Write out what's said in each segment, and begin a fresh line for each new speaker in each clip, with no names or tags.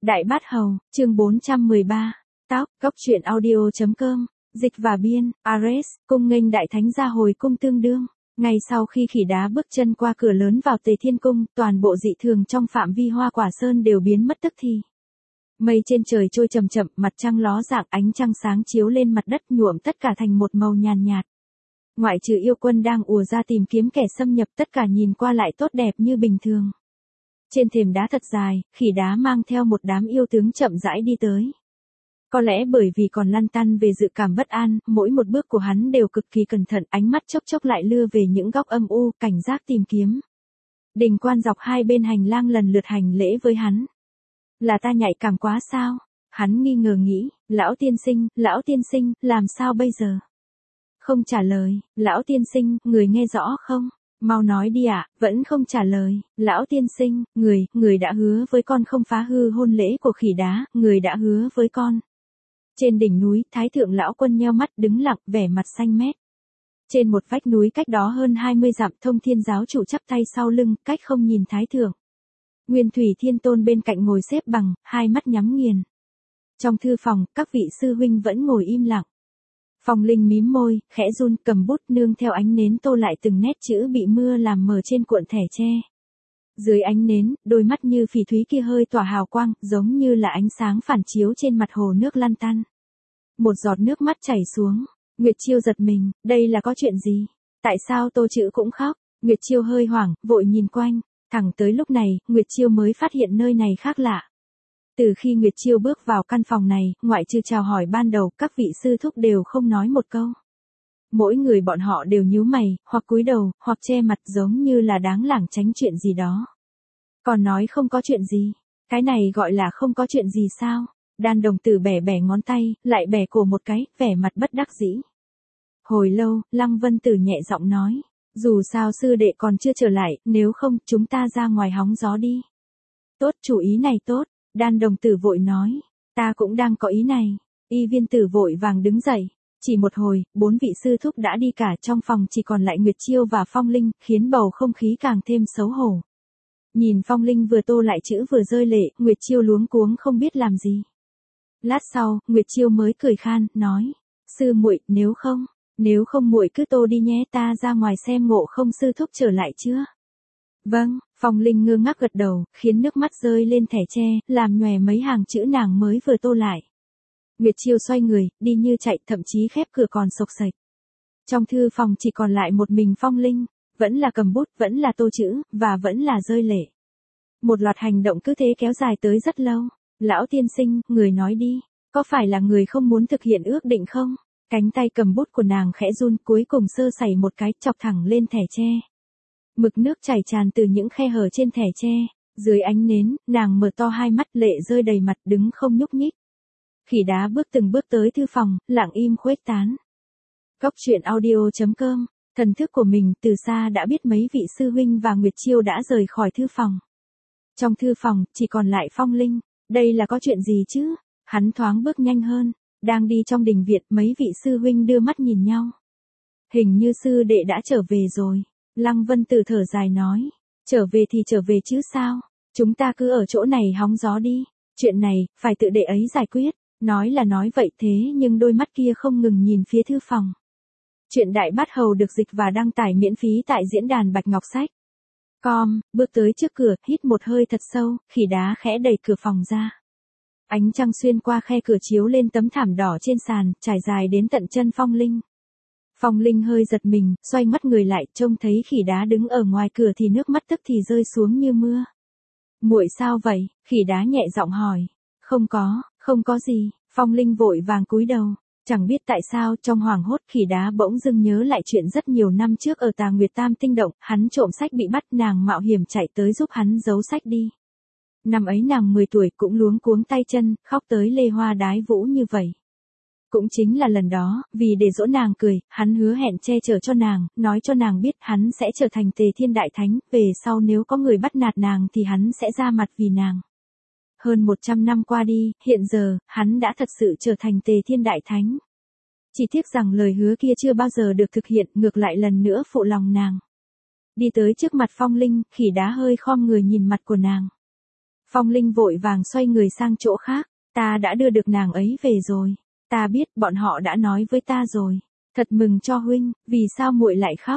Đại Bát Hầu, chương 413. Tóc, Cốc truyện audio.com, dịch và biên, Ares, cung nghênh đại thánh ra hồi cung tương đương. Ngay sau khi khỉ đá bước chân qua cửa lớn vào Tề Thiên Cung, toàn bộ dị thường trong phạm vi Hoa Quả Sơn đều biến mất tức thì. Mây trên trời trôi chậm chậm, mặt trăng ló dạng, ánh trăng sáng chiếu lên mặt đất nhuộm tất cả thành một màu nhàn nhạt. Ngoại trừ yêu quân đang ùa ra tìm kiếm kẻ xâm nhập, tất cả nhìn qua lại tốt đẹp như bình thường. Trên thềm đá thật dài, khỉ đá mang theo một đám yêu tướng chậm rãi đi tới. Có lẽ bởi vì còn lăn tăn về dự cảm bất an, mỗi một bước của hắn đều cực kỳ cẩn thận, ánh mắt chốc chốc lại lưa về những góc âm u, cảnh giác tìm kiếm. Đình quan dọc hai bên hành lang lần lượt hành lễ với hắn. Là ta nhạy cảm quá sao? Hắn nghi ngờ nghĩ, lão tiên sinh, làm sao bây giờ? Không trả lời, lão tiên sinh, người nghe rõ không? Mau nói đi ạ, vẫn không trả lời. Lão tiên sinh, người đã hứa với con không phá hư hôn lễ của khỉ đá, người đã hứa với con. Trên đỉnh núi, Thái thượng lão quân nheo mắt đứng lặng, vẻ mặt xanh mét. Trên một vách núi cách đó hơn 20 dặm, Thông Thiên giáo chủ chắp tay sau lưng, cách không nhìn Thái thượng. Nguyên Thủy Thiên Tôn bên cạnh ngồi xếp bằng, hai mắt nhắm nghiền. Trong thư phòng, các vị sư huynh vẫn ngồi im lặng. Phong Linh mím môi, khẽ run, cầm bút nương theo ánh nến tô lại từng nét chữ bị mưa làm mờ trên cuộn thẻ tre. Dưới ánh nến, đôi mắt như phỉ thúy kia hơi tỏa hào quang, giống như là ánh sáng phản chiếu trên mặt hồ nước lăn tăn. Một giọt nước mắt chảy xuống. Nguyệt Chiêu giật mình, đây là có chuyện gì? Tại sao Tô Chữ cũng khóc? Nguyệt Chiêu hơi hoảng, vội nhìn quanh. Thẳng tới lúc này, Nguyệt Chiêu mới phát hiện nơi này khác lạ. Từ khi Nguyệt Chiêu bước vào căn phòng này, ngoại trừ chào hỏi ban đầu, các vị sư thúc đều không nói một câu. Mỗi người bọn họ đều nhíu mày, hoặc cúi đầu, hoặc che mặt, giống như là đáng lảng tránh chuyện gì đó. Còn nói không có chuyện gì. Cái này gọi là không có chuyện gì sao? Đan đồng tử bẻ bẻ ngón tay, lại bẻ cổ một cái, vẻ mặt bất đắc dĩ. Hồi lâu, Lăng Vân Tử nhẹ giọng nói. Dù sao sư đệ còn chưa trở lại, nếu không, chúng ta ra ngoài hóng gió đi. Tốt, chủ ý này tốt. Đan đồng tử vội nói, ta cũng đang có ý này. Y Viên Tử vội vàng đứng dậy. Chỉ một hồi, 4 vị sư thúc đã đi cả, trong phòng chỉ còn lại Nguyệt Chiêu và Phong Linh, khiến bầu không khí càng thêm xấu hổ. Nhìn Phong Linh vừa tô lại chữ vừa rơi lệ, Nguyệt Chiêu luống cuống không biết làm gì. Lát sau, Nguyệt Chiêu mới cười khan, nói, sư muội, nếu không muội cứ tô đi nhé, ta ra ngoài xem Ngộ Không sư thúc trở lại chưa. Vâng, Phong Linh ngơ ngác gật đầu, khiến nước mắt rơi lên thẻ tre, làm nhòe mấy hàng chữ nàng mới vừa tô lại. Nguyệt Chiêu xoay người, đi như chạy, thậm chí khép cửa còn sộc sạch. Trong thư phòng chỉ còn lại một mình Phong Linh, vẫn là cầm bút, vẫn là tô chữ, và vẫn là rơi lệ. Một loạt hành động cứ thế kéo dài tới rất lâu. Lão tiên sinh, người nói đi, có phải là người không muốn thực hiện ước định không? Cánh tay cầm bút của nàng khẽ run, cuối cùng sơ sẩy một cái, chọc thẳng lên thẻ tre. Mực nước chảy tràn từ những khe hở trên thẻ tre. Dưới ánh nến, nàng mở to hai mắt, lệ rơi đầy mặt, đứng không nhúc nhích. Khỉ đá từng bước tới thư phòng, lặng im khuếch tán. Cốc truyện audio.com, thần thức của mình từ xa đã biết mấy vị sư huynh và Nguyệt Chiêu đã rời khỏi thư phòng. Trong thư phòng, chỉ còn lại Phong Linh. Đây là có chuyện gì chứ? Hắn thoáng bước nhanh hơn. Đang đi trong đình viện, mấy vị sư huynh đưa mắt nhìn nhau. Hình như sư đệ đã trở về rồi. Lăng Vân Tử thở dài nói. Trở về thì trở về chứ sao? Chúng ta cứ ở chỗ này hóng gió đi. Chuyện này, phải tự đệ ấy giải quyết. Nói là nói vậy thế nhưng đôi mắt kia không ngừng nhìn phía thư phòng. Chuyện Đại Bát Hầu được dịch và đăng tải miễn phí tại diễn đàn Bạch Ngọc Sách. Bước tới trước cửa, hít một hơi thật sâu, khỉ đá khẽ đẩy cửa phòng ra. Ánh trăng xuyên qua khe cửa chiếu lên tấm thảm đỏ trên sàn, trải dài đến tận chân Phong Linh. Phong Linh hơi giật mình, xoay mắt người lại, trông thấy khỉ đá đứng ở ngoài cửa thì nước mắt tức thì rơi xuống như mưa. Muội sao vậy? Khỉ đá nhẹ giọng hỏi. Không có gì. Phong Linh vội vàng cúi đầu. Chẳng biết tại sao, trong hoảng hốt, khỉ đá bỗng dưng nhớ lại chuyện rất nhiều năm trước ở Tà Nguyệt Tam Tinh Động, hắn trộm sách bị bắt, nàng mạo hiểm chạy tới giúp hắn giấu sách đi. Năm ấy nàng 10 tuổi, cũng luống cuống tay chân, khóc tới lê hoa đái vũ như vậy. Cũng chính là lần đó, vì để dỗ nàng cười, hắn hứa hẹn che chở cho nàng, nói cho nàng biết hắn sẽ trở thành Tề Thiên Đại Thánh, về sau nếu có người bắt nạt nàng thì hắn sẽ ra mặt vì nàng. Hơn 100 năm qua đi, hiện giờ, hắn đã thật sự trở thành Tề Thiên Đại Thánh. Chỉ tiếc rằng lời hứa kia chưa bao giờ được thực hiện, ngược lại lần nữa phụ lòng nàng. Đi tới trước mặt Phong Linh, khỉ đá hơi khom người nhìn mặt của nàng. Phong Linh vội vàng xoay người sang chỗ khác, ta đã đưa được nàng ấy về rồi. Ta biết, bọn họ đã nói với ta rồi. Thật mừng cho huynh, vì sao muội lại khóc?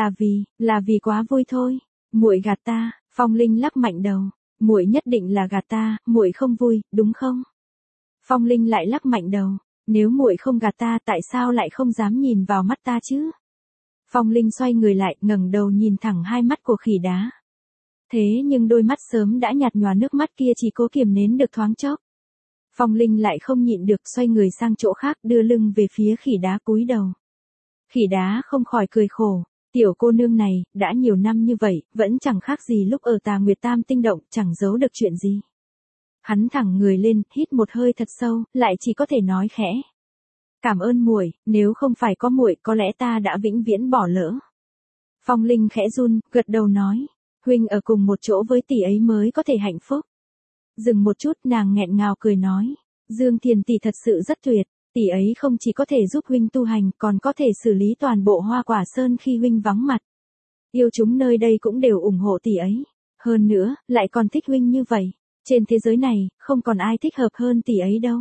Là vì quá vui thôi. Muội gạt ta. Phong Linh lắc mạnh đầu. Muội nhất định là gạt ta, muội không vui, đúng không? Phong Linh lại lắc mạnh đầu. Nếu muội không gạt ta, tại sao lại không dám nhìn vào mắt ta chứ? Phong Linh xoay người lại, ngẩng đầu nhìn thẳng hai mắt của khỉ đá. Thế nhưng đôi mắt sớm đã nhạt nhòa, nước mắt kia chỉ cố kiềm nén được thoáng chốc. Phong Linh lại không nhịn được, xoay người sang chỗ khác, đưa lưng về phía khỉ đá, cúi đầu. Khỉ đá không khỏi cười khổ. Tiểu cô nương này, đã nhiều năm như vậy, vẫn chẳng khác gì lúc ở Tà Nguyệt Tam Tinh Động, chẳng giấu được chuyện gì. Hắn thẳng người lên, hít một hơi thật sâu, lại chỉ có thể nói khẽ. Cảm ơn muội, nếu không phải có muội, có lẽ ta đã vĩnh viễn bỏ lỡ. Phong Linh khẽ run, gật đầu nói. Huynh ở cùng một chỗ với tỷ ấy mới có thể hạnh phúc. Dừng một chút, nàng nghẹn ngào cười nói. Dương Thiền tỷ thật sự rất tuyệt. Tỷ ấy không chỉ có thể giúp huynh tu hành, còn có thể xử lý toàn bộ Hoa Quả Sơn khi huynh vắng mặt. Yêu chúng nơi đây cũng đều ủng hộ tỷ ấy. Hơn nữa, lại còn thích huynh như vậy. Trên thế giới này, không còn ai thích hợp hơn tỷ ấy đâu.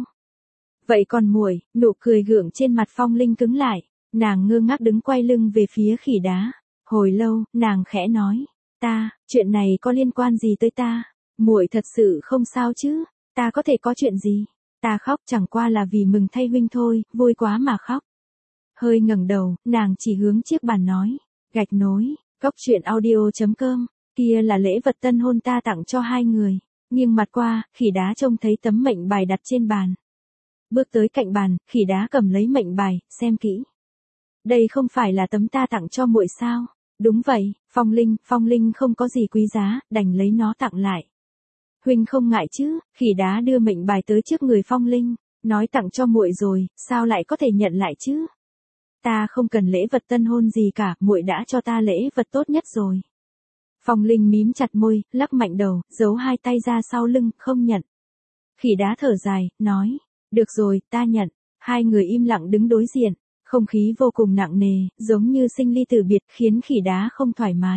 Vậy còn muội? Nụ cười gượng trên mặt Phong Linh cứng lại. Nàng ngơ ngác đứng quay lưng về phía khỉ đá. Hồi lâu, nàng khẽ nói. Chuyện này có liên quan gì tới ta? Muội thật sự không sao chứ? Ta có thể có chuyện gì? Ta khóc chẳng qua là vì mừng thay huynh thôi, vui quá mà khóc. Hơi ngẩng đầu, nàng chỉ hướng chiếc bàn nói. Gạch nối, goctruyện.audio.com, kia là lễ vật tân hôn ta tặng cho hai người. Nghiêng mặt qua, khỉ đá trông thấy tấm mệnh bài đặt trên bàn. Bước tới cạnh bàn, khỉ đá cầm lấy mệnh bài, xem kỹ. Đây không phải là tấm ta tặng cho muội sao? Đúng vậy, Phong Linh không có gì quý giá, đành lấy nó tặng lại. Huynh không ngại chứ? Khỉ đá đưa mệnh bài tới trước người Phong Linh, nói tặng cho muội rồi, sao lại có thể nhận lại chứ? Ta không cần lễ vật tân hôn gì cả, muội đã cho ta lễ vật tốt nhất rồi. Phong Linh mím chặt môi, lắc mạnh đầu, giấu hai tay ra sau lưng, không nhận. Khỉ đá thở dài, nói, được rồi, ta nhận. Hai người im lặng đứng đối diện, không khí vô cùng nặng nề, giống như sinh ly tử biệt, khiến khỉ đá không thoải mái.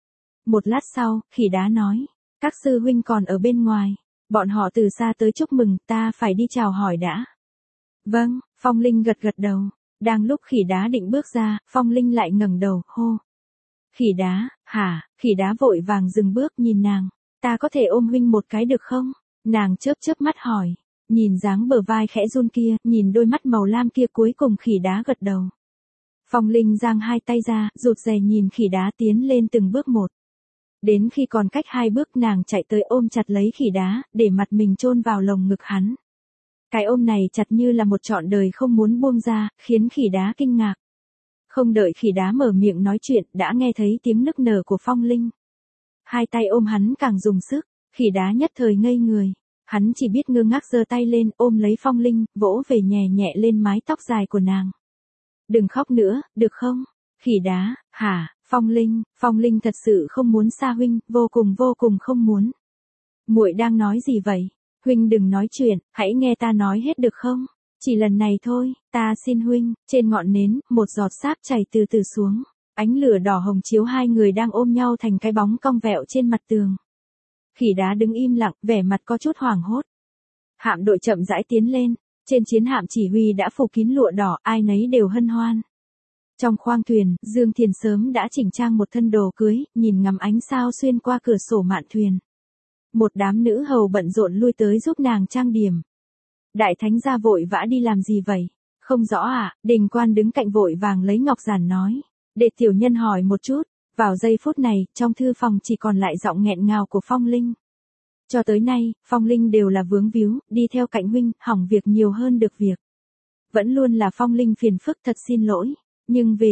Một lát sau, khỉ đá nói, các sư huynh còn ở bên ngoài, bọn họ từ xa tới chúc mừng, ta phải đi chào hỏi đã. Vâng, Phong Linh gật đầu. Đang lúc khỉ đá định bước ra, Phong Linh lại ngẩng đầu, hô. Khỉ đá, hả? Khỉ đá vội vàng dừng bước nhìn nàng. Ta có thể ôm huynh một cái được không? Nàng chớp mắt hỏi. Nhìn dáng bờ vai khẽ run kia, nhìn đôi mắt màu lam kia, cuối cùng khỉ đá gật đầu. Phong Linh giang hai tay ra, rụt rè nhìn khỉ đá tiến lên từng bước một. Đến khi còn cách hai bước, nàng chạy tới ôm chặt lấy khỉ đá, để mặt mình chôn vào lồng ngực hắn. Cái ôm này chặt như là một trọn đời không muốn buông ra, khiến khỉ đá kinh ngạc. Không đợi khỉ đá mở miệng nói chuyện, đã nghe thấy tiếng nức nở của Phong Linh. Hai tay ôm hắn càng dùng sức, khỉ đá nhất thời ngây người. Hắn chỉ biết ngơ ngác giơ tay lên, ôm lấy Phong Linh, vỗ về nhẹ nhẹ lên mái tóc dài của nàng. Đừng khóc nữa, được không? Khỉ đá, hả? Phong Linh thật sự không muốn xa huynh, vô cùng không muốn. Muội đang nói gì vậy? Huynh đừng nói chuyện, hãy nghe ta nói hết được không? Chỉ lần này thôi, ta xin huynh. Trên ngọn nến, một giọt sáp chảy từ từ xuống. Ánh lửa đỏ hồng chiếu hai người đang ôm nhau thành cái bóng cong vẹo trên mặt tường. Khỉ đá đứng im lặng, vẻ mặt có chút hoảng hốt. Hạm đội chậm rãi tiến lên, trên chiến hạm chỉ huy đã phủ kín lụa đỏ, ai nấy đều hân hoan. Trong khoang thuyền, Dương Thiền sớm đã chỉnh trang một thân đồ cưới, nhìn ngắm ánh sao xuyên qua cửa sổ mạn thuyền. Một đám nữ hầu bận rộn lui tới giúp nàng trang điểm. Đại thánh gia vội vã đi làm gì vậy? Không rõ à? Đình Quan đứng cạnh vội vàng lấy ngọc giản nói. Để tiểu nhân hỏi một chút. Vào giây phút này, trong thư phòng chỉ còn lại giọng nghẹn ngào của Phong Linh. Cho tới nay, Phong Linh đều là vướng víu, đi theo cạnh huynh, hỏng việc nhiều hơn được việc. Vẫn luôn là Phong Linh phiền phức, thật xin lỗi. Nhưng về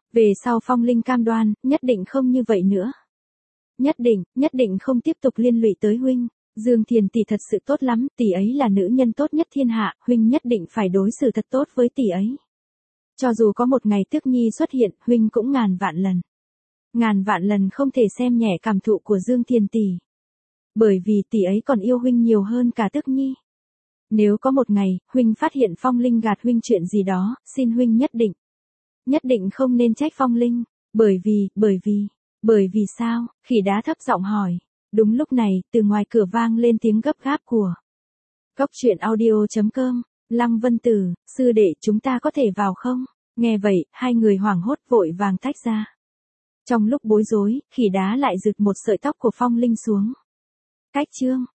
sau Phong Linh cam đoan, nhất định không như vậy nữa. Nhất định không tiếp tục liên lụy tới huynh. Dương Thiền tỷ thật sự tốt lắm, tỷ ấy là nữ nhân tốt nhất thiên hạ, huynh nhất định phải đối xử thật tốt với tỷ ấy. Cho dù có một ngày Tước Nhi xuất hiện, huynh cũng ngàn vạn lần không thể xem nhẹ cảm thụ của Dương Thiền tỷ. Bởi vì tỷ ấy còn yêu huynh nhiều hơn cả Tước Nhi. Nếu có một ngày, huynh phát hiện Phong Linh gạt huynh chuyện gì đó, xin huynh nhất định không nên trách Phong Linh. Bởi vì sao? Khỉ đá thấp giọng hỏi. Đúng lúc này, từ ngoài cửa vang lên tiếng gấp gáp của Cốc truyện audio.com. Lăng Vân Tử, sư đệ chúng ta có thể vào không? Nghe vậy, hai người hoảng hốt vội vàng tách ra. Trong lúc bối rối, khỉ đá lại giựt một sợi tóc của Phong Linh xuống. Cách chương